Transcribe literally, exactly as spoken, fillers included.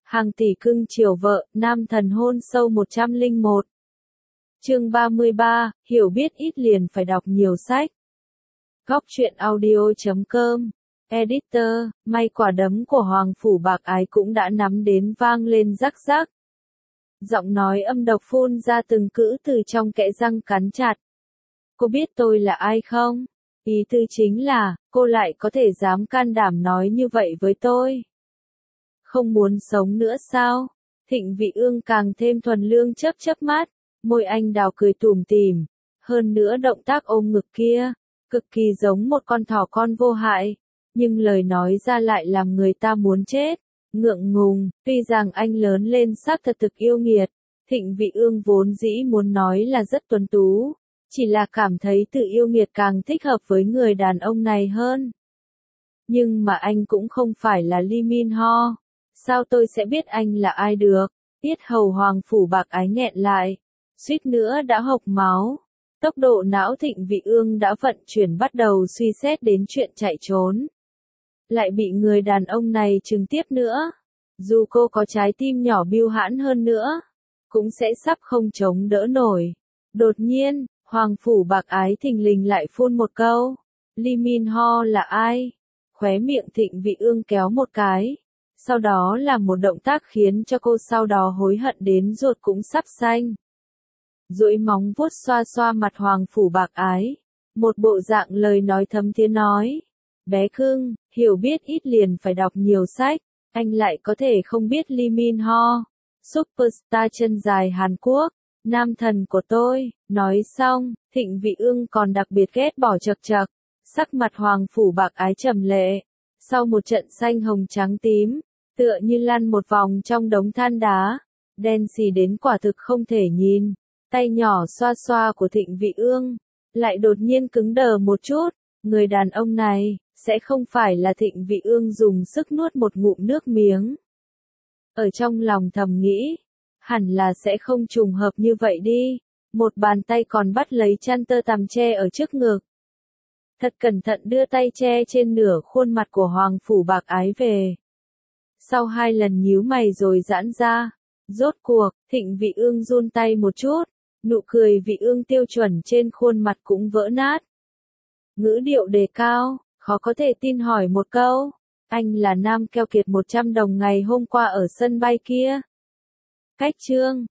Hàng tỷ cưng chiều vợ, nam thần hôn sâu một trăm lẻ một. Chương ba mươi ba, hiểu biết ít liền phải đọc nhiều sách. Góc truyện audio chấm com. Editor, may quả đấm của Hoàng Phủ Bạc Ái cũng đã nắm đến vang lên rắc rắc. Giọng nói âm độc phun ra từng cữ từ trong kẽ răng cắn chặt. Cô biết tôi là ai không? Ý tư chính là, cô lại có thể dám can đảm nói như vậy với tôi. Không muốn sống nữa sao? Thịnh Vị Ương càng thêm thuần lương chớp chớp mắt, môi anh đào cười tủm tỉm, hơn nữa động tác ôm ngực kia, cực kỳ giống một con thỏ con vô hại, nhưng lời nói ra lại làm người ta muốn chết, ngượng ngùng, tuy rằng anh lớn lên xác thật thực yêu nghiệt, Thịnh Vị Ương vốn dĩ muốn nói là rất tuấn tú, chỉ là cảm thấy tự yêu nghiệt càng thích hợp với người đàn ông này hơn. Nhưng mà anh cũng không phải là Lee Min Ho. Sao tôi sẽ biết anh là ai được? Tiết hầu Hoàng Phủ Bạc Ái nghẹn lại, suýt nữa đã hộc máu. Tốc độ não Thịnh Vị Ương đã vận chuyển bắt đầu suy xét đến chuyện chạy trốn. Lại bị người đàn ông này trừng tiếp nữa. Dù cô có trái tim nhỏ biêu hãn hơn nữa, cũng sẽ sắp không chống đỡ nổi. Đột nhiên, Hoàng Phủ Bạc Ái thình lình lại phun một câu. Lee Min Ho là ai? Khóe miệng Thịnh Vị Ương kéo một cái. Sau đó là một động tác khiến cho cô sau đó hối hận đến ruột cũng sắp xanh. Duỗi móng vuốt xoa xoa mặt Hoàng Phủ Bạc Ái. Một bộ dạng lời nói thấm thía nói. Bé cưng, hiểu biết ít liền phải đọc nhiều sách. Anh lại có thể không biết Lee Min Ho. Superstar chân dài Hàn Quốc. Nam thần của tôi. Nói xong, Thịnh Vị Ương còn đặc biệt ghét bỏ chật chật. Sắc mặt Hoàng Phủ Bạc Ái trầm lệ. Sau một trận xanh hồng trắng tím, tựa như lăn một vòng trong đống than đá, đen xì đến quả thực không thể nhìn, tay nhỏ xoa xoa của Thịnh Vị Ương, lại đột nhiên cứng đờ một chút, người đàn ông này, sẽ không phải là Thịnh Vị Ương dùng sức nuốt một ngụm nước miếng. Ở trong lòng thầm nghĩ, hẳn là sẽ không trùng hợp như vậy đi, một bàn tay còn bắt lấy chăn tơ tằm che ở trước ngực. Thật cẩn thận đưa tay che trên nửa khuôn mặt của Hoàng Phủ Bạc Ái về. Sau hai lần nhíu mày rồi giãn ra, rốt cuộc, Thịnh Vị Ương run tay một chút, nụ cười Vị Ương tiêu chuẩn trên khuôn mặt cũng vỡ nát. Ngữ điệu đề cao, khó có thể tin hỏi một câu, anh là nam keo kiệt một trăm đồng ngày hôm qua ở sân bay kia. Cách chương,